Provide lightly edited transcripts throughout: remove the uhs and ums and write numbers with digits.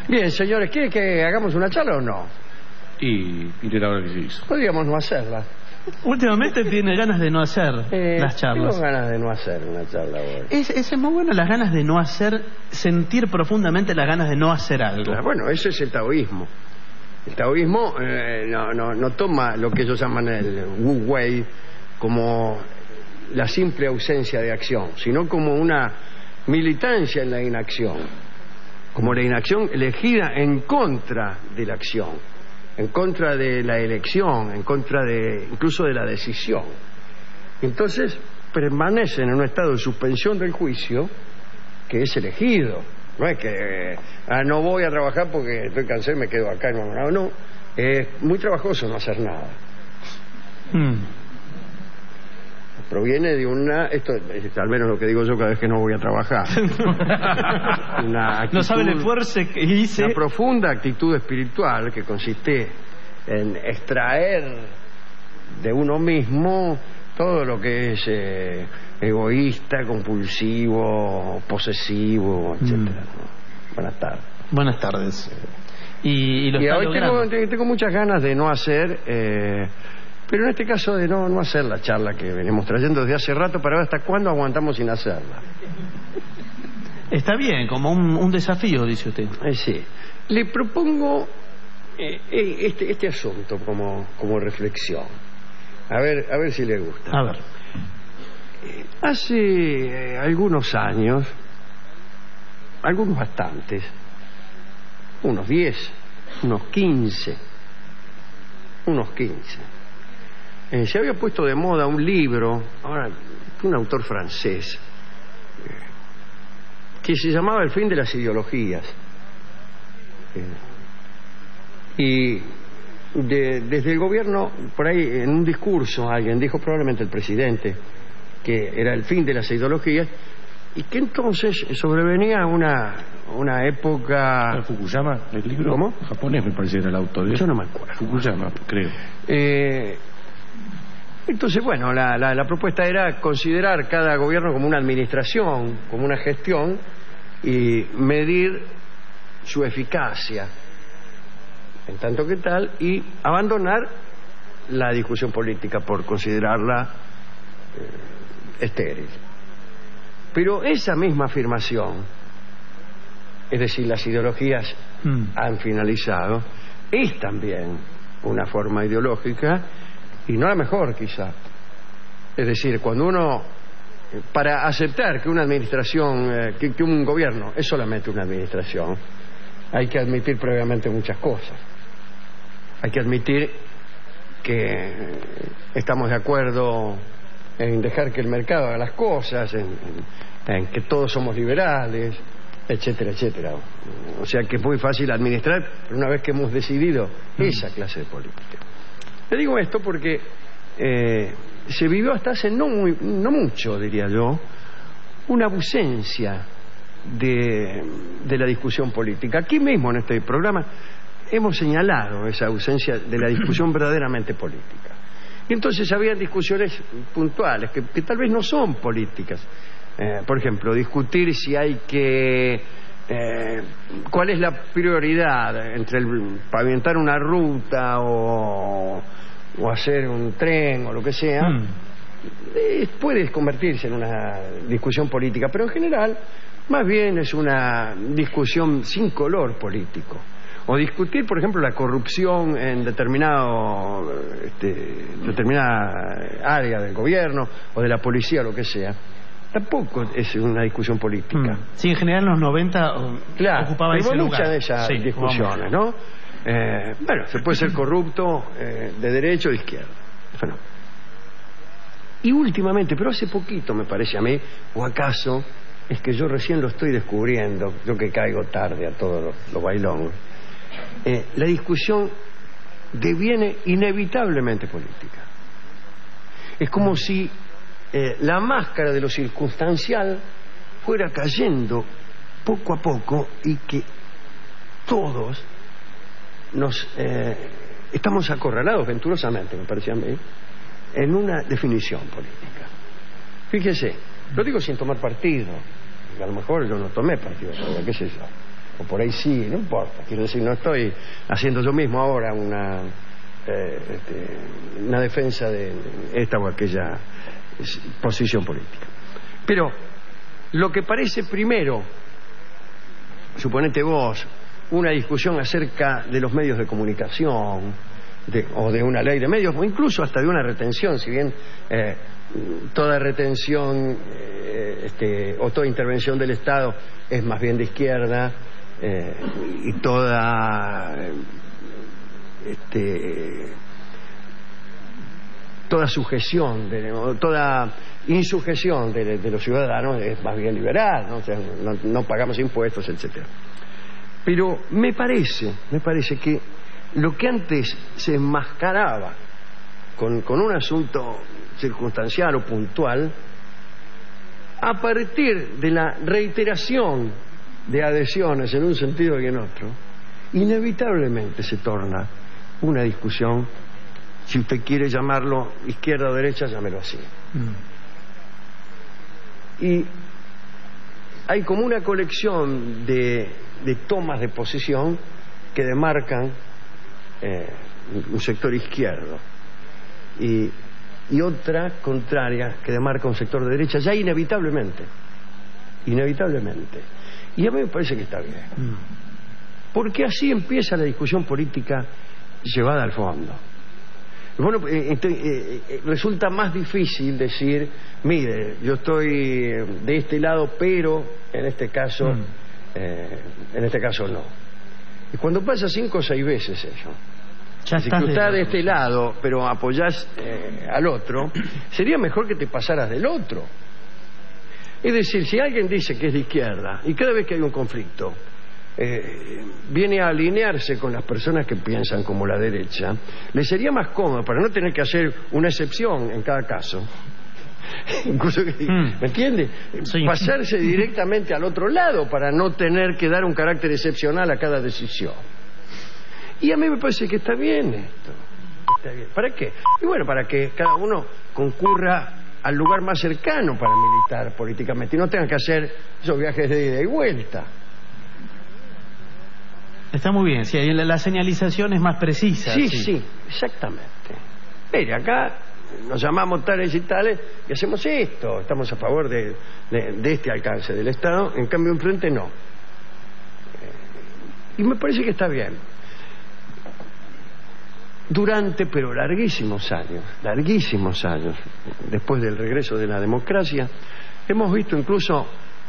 Bien, señores, ¿quieren que hagamos una charla o no? Y mire ahora que se hizo. Podríamos no hacerla. Últimamente tiene ganas de no hacer las charlas. Tengo ganas de no hacer una charla hoy. Es muy bueno las ganas de no hacer, sentir profundamente las ganas de no hacer algo. Claro, bueno, eso es el taoísmo. El taoísmo no toma lo que ellos llaman el Wu Wei como la simple ausencia de acción, sino como una militancia en la inacción, como la inacción elegida en contra de la acción, en contra de la elección, en contra de incluso de la decisión. Entonces permanecen en un estado de suspensión del juicio que es elegido. No es que no voy a trabajar porque estoy cansado y me quedo acá. No, es muy trabajoso no hacer nada. Proviene de esto es al menos lo que digo yo cada vez que no voy a trabajar. No sabe el esfuerzo que hice. Una profunda actitud espiritual que consiste en extraer de uno mismo todo lo que es egoísta, compulsivo, posesivo, etcétera. Buenas tardes. Buenas tardes. Y hoy tengo muchas ganas de no hacer, pero en este caso de no hacer la charla que venimos trayendo desde hace rato para ver hasta cuándo aguantamos sin hacerla. Está bien, como un desafío, dice usted. Sí. Le propongo este asunto como reflexión. A ver si le gusta. A ver. Hace algunos años, algunos bastantes, unos 10, unos 15, se había puesto de moda un libro, ahora un autor francés, que se llamaba El fin de las ideologías. Y desde el gobierno, por ahí en un discurso alguien dijo, probablemente el presidente, que era el fin de las ideologías y que entonces sobrevenía una época... ¿Fukuyama, el libro? ¿Cómo? Japonés me parece era el autor. Yo no me acuerdo. Fukuyama, creo. Entonces, bueno, la propuesta era considerar cada gobierno como una administración, como una gestión y medir su eficacia en tanto que tal y abandonar la discusión política por considerarla estéril. Pero esa misma afirmación, es decir, las ideologías han finalizado, es también una forma ideológica y no la mejor quizá. Es decir, cuando uno, para aceptar que una administración, que un gobierno es solamente una administración, hay que admitir previamente muchas cosas. Hay que admitir que estamos de acuerdo en dejar que el mercado haga las cosas, en que todos somos liberales, etcétera, etcétera. O sea que es muy fácil administrar, pero una vez que hemos decidido esa clase de política. Le digo esto porque se vivió hasta hace no mucho, diría yo, una ausencia de la discusión política. Aquí mismo en este programa hemos señalado esa ausencia de la discusión verdaderamente política. Y entonces había discusiones puntuales que tal vez no son políticas. Por ejemplo, discutir si hay que... ¿cuál es la prioridad entre pavimentar una ruta o hacer un tren o lo que sea? Puede convertirse en una discusión política, pero en general más bien es una discusión sin color político. O discutir, por ejemplo, la corrupción en determinada área del gobierno o de la policía o lo que sea, tampoco es una discusión política. Sí, en general en los 90 ocupaba ese lugar. Muchas de esas discusiones, ¿no? Bueno, se puede ser corrupto de derecha o de izquierda. Bueno. Y últimamente, pero hace poquito me parece a mí, o acaso es que yo recién lo estoy descubriendo, yo que caigo tarde a todos los bailongos, la discusión deviene inevitablemente política. Es como si la máscara de lo circunstancial fuera cayendo poco a poco y que todos nos estamos acorralados venturosamente, me parece a mí, en una definición política. Fíjese, lo digo sin tomar partido, a lo mejor yo no tomé partido, qué sé yo. o por ahí sí, no importa. Quiero decir, no estoy haciendo yo mismo ahora una defensa de esta o aquella posición política. Pero lo que parece primero, suponete vos, una discusión acerca de los medios de comunicación, o de una ley de medios, o incluso hasta de una retención, si bien toda retención o toda intervención del Estado es más bien de izquierda, y toda sujeción, toda insujeción de los ciudadanos es más bien liberal, ¿no? O sea, no pagamos impuestos, etcétera. Pero me parece que lo que antes se enmascaraba con un asunto circunstancial o puntual, a partir de la reiteración de adhesiones en un sentido y en otro, inevitablemente se torna una discusión, si usted quiere llamarlo izquierda o derecha, llámelo así. Y hay como una colección de tomas de posición que demarcan un sector izquierdo y otra contraria que demarca un sector de derecha, ya inevitablemente. Y a mí me parece que está bien, porque así empieza la discusión política llevada al fondo. Bueno, resulta más difícil decir, mire, yo estoy de este lado, pero en este caso no. Y cuando pasa 5 o 6 veces eso, si tú estás de este lado, pero apoyás al otro, sería mejor que te pasaras del otro. Es decir, si alguien dice que es de izquierda y cada vez que hay un conflicto viene a alinearse con las personas que piensan como la derecha, le sería más cómodo, para no tener que hacer una excepción en cada caso, incluso ¿me entiende? Sí. Pasarse directamente al otro lado para no tener que dar un carácter excepcional a cada decisión. Y a mí me parece que está bien esto. Está bien. ¿Para qué? Y bueno, para que cada uno concurra al lugar más cercano para militar políticamente y no tengan que hacer esos viajes de ida y vuelta. Está muy bien, sí, la señalización es más precisa. Sí, exactamente. Mire, acá nos llamamos tales y tales y hacemos esto, estamos a favor de este alcance del Estado, en cambio enfrente no. Y me parece que está bien. Durante, pero larguísimos años, después del regreso de la democracia, hemos visto incluso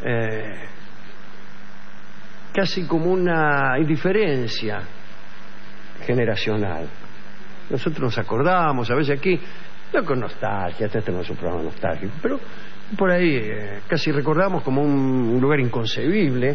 casi como una indiferencia generacional. Nosotros nos acordamos, a veces aquí, no con nostalgia, este no es un programa nostálgico, pero por ahí casi recordamos como un lugar inconcebible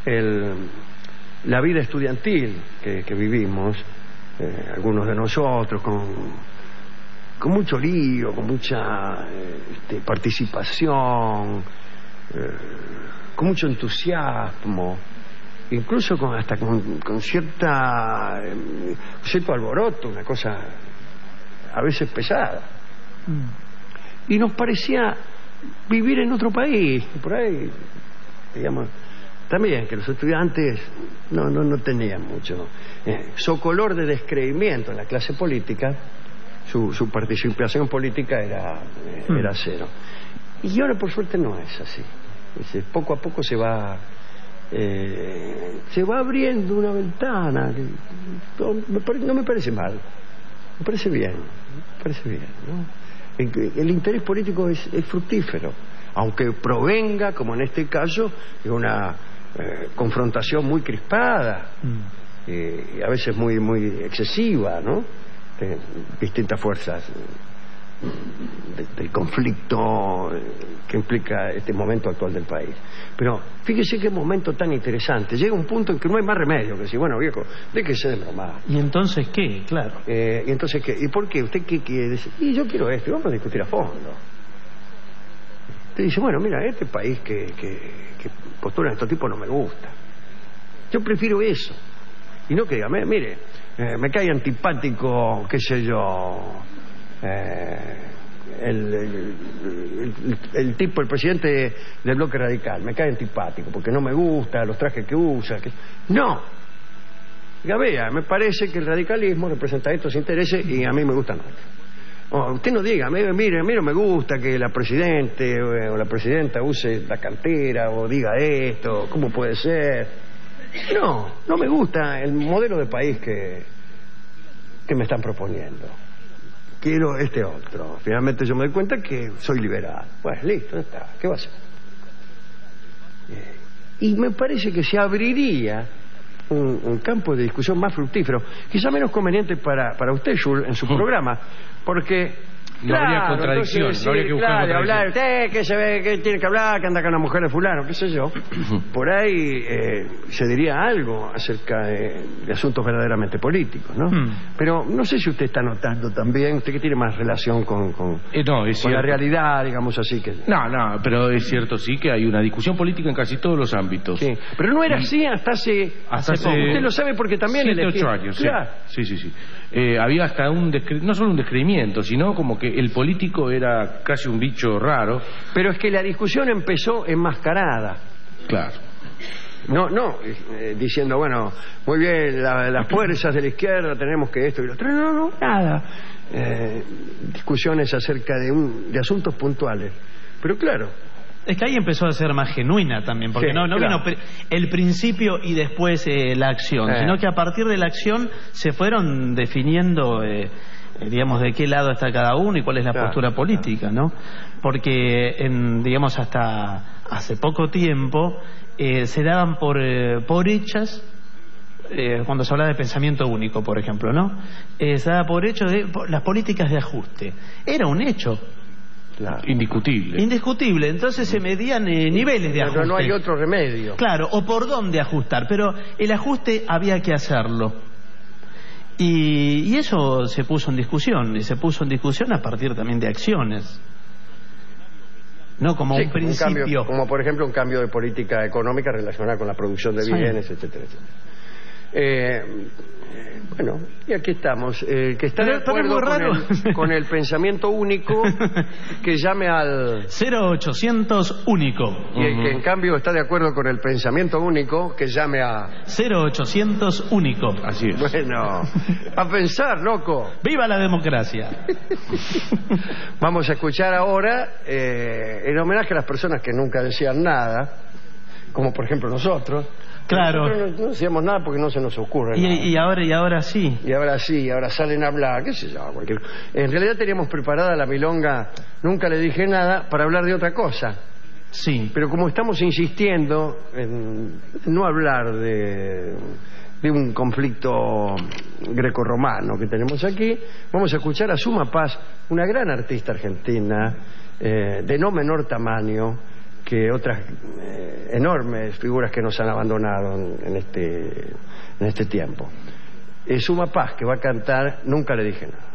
la vida estudiantil que vivimos, algunos de nosotros, con mucho lío, con mucha participación, con mucho entusiasmo, incluso hasta con cierto alboroto, una cosa a veces pesada. Y nos parecía vivir en otro país, por ahí, digamos, también que los estudiantes no tenían mucho socolor de descreimiento en la clase política, su participación política era cero. Y ahora por suerte no es así. Poco a poco se va abriendo una ventana que no me parece mal, me parece bien, ¿no? El interés político es fructífero, aunque provenga, como en este caso, de una confrontación muy crispada, y a veces muy excesiva, ¿no? De distintas fuerzas del conflicto que implica este momento actual del país. Pero fíjese qué momento tan interesante. Llega un punto en que no hay más remedio que decir, bueno, viejo, déjese de bromar. ¿Y entonces qué? Claro. ¿Y entonces qué? ¿Y por qué? ¿Usted qué quiere decir? Y yo quiero esto, y vamos a discutir a fondo. Usted dice, bueno, mira, este país que postulan estos tipos no me gusta. Yo prefiero eso. Y no que diga, mire, me cae antipático, qué sé yo, el tipo, el presidente del bloque radical, me cae antipático porque no me gusta los trajes que usa. No. Ya vea, me parece que el radicalismo representa estos intereses y a mí me gustan otros. Usted no diga, mire, a mí no me gusta que la presidente o la presidenta use la cartera o diga esto, ¿cómo puede ser? No me gusta el modelo de país que me están proponiendo. Quiero este otro. Finalmente yo me doy cuenta que soy liberal. Pues listo, ya está. ¿Qué va a hacer? Y me parece que se abriría un campo de discusión más fructífero, quizá menos conveniente para usted, Jules, en su programa, porque no habría contradicción, entonces, no habría que buscar claro, contradicción. hablar, usted que se ve que tiene que hablar, que anda con la mujer de fulano, qué sé yo. Por ahí se diría algo acerca de asuntos verdaderamente políticos, ¿no? Pero no sé si usted está notando también, usted que tiene más relación con la realidad, digamos así que... No, pero es cierto sí que hay una discusión política en casi todos los ámbitos. Sí, pero no era así hasta hace poco. Usted lo sabe porque también 7, 8 años, claro. Sí. Había hasta no solo un descreimiento, sino como que el político era casi un bicho raro. Pero es que la discusión empezó enmascarada. Claro. No, diciendo, bueno, muy bien, las fuerzas de la izquierda tenemos que esto y lo otro. No, nada. Discusiones acerca de asuntos puntuales. Pero claro. Es que ahí empezó a ser más genuina también, porque sí, no claro. vino el principio y después la acción, sino que a partir de la acción se fueron definiendo, digamos, de qué lado está cada uno y cuál es la postura política, ¿no? Porque, digamos, hasta hace poco tiempo se daban por hechas, cuando se hablaba de pensamiento único, por ejemplo, ¿no? Se daba por hecho las políticas de ajuste. Era un hecho. Claro. Indiscutible. Entonces se medían niveles de ajuste. Pero no hay otro remedio. Claro, o por dónde ajustar. Pero el ajuste había que hacerlo. Y eso se puso en discusión. Y se puso en discusión a partir también de acciones. No como un principio. Como por ejemplo un cambio de política económica relacionada con la producción de bienes, etcétera. Bueno, y aquí estamos. Que está de acuerdo con el pensamiento único, que llame al 0800 único. Y el que en cambio está de acuerdo con el pensamiento único, que llame a 0800 único. Así es. Bueno, a pensar, loco. ¡Viva la democracia! Vamos a escuchar ahora, en homenaje a las personas que nunca decían nada, como por ejemplo nosotros. Claro. Nosotros no decíamos nada porque no se nos ocurre nada. Y ahora sí. Y ahora sí, ahora salen a hablar, qué sé yo, En realidad teníamos preparada la milonga, nunca le dije nada, para hablar de otra cosa. Sí. Pero como estamos insistiendo en no hablar de un conflicto grecorromano que tenemos aquí, vamos a escuchar a Suma Paz, una gran artista argentina, de no menor tamaño que otras enormes figuras que nos han abandonado en este tiempo. Suma Paz, que va a cantar Nunca le dije nada.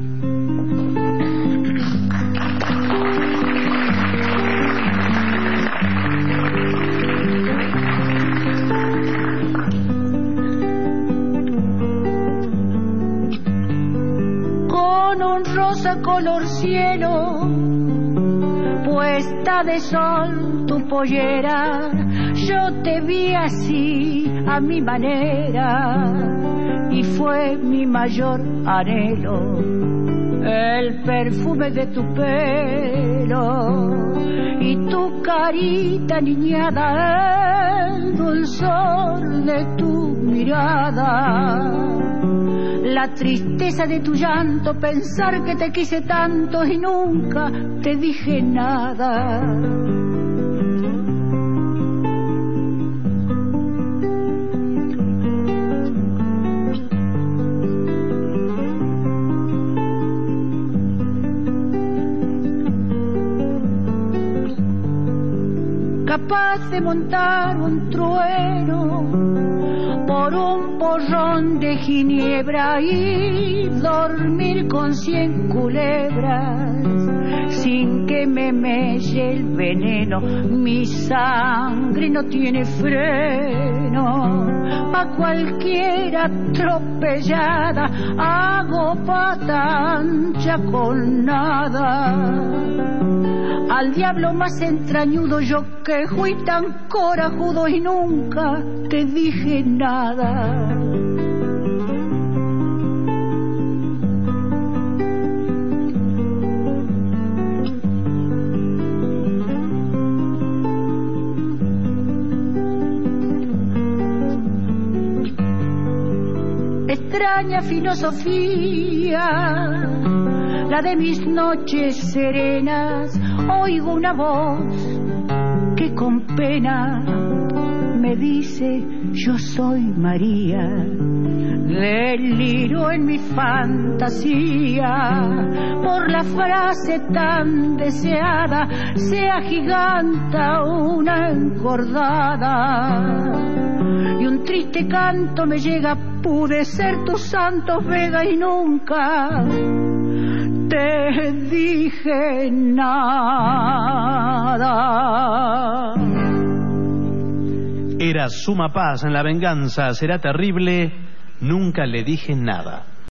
Con un rosa color cielo, puesta de sol tu pollera, yo te vi así a mi manera y fue mi mayor anhelo el perfume de tu pelo y tu carita niñada, el dulzor de tu mirada. La tristeza de tu llanto, pensar que te quise tanto y nunca te dije nada. Capaz de montar un trueno por un porrón de ginebra y dormir con 100 culebras sin que me melle el veneno. Mi sangre no tiene freno, pa' cualquier atropellada hago pata ancha con nada. Al diablo más entrañudo yo que fui tan corajudo y nunca te dije nada. Extraña filosofía, la de mis noches serenas, oigo una voz que con pena me dice: yo soy María. Deliro en mi fantasía por la frase tan deseada, se agiganta una encordada y un triste canto me llega: pude ser tu santo Vega y nunca te dije nada. Era suma paz en la venganza, será terrible, nunca le dije nada.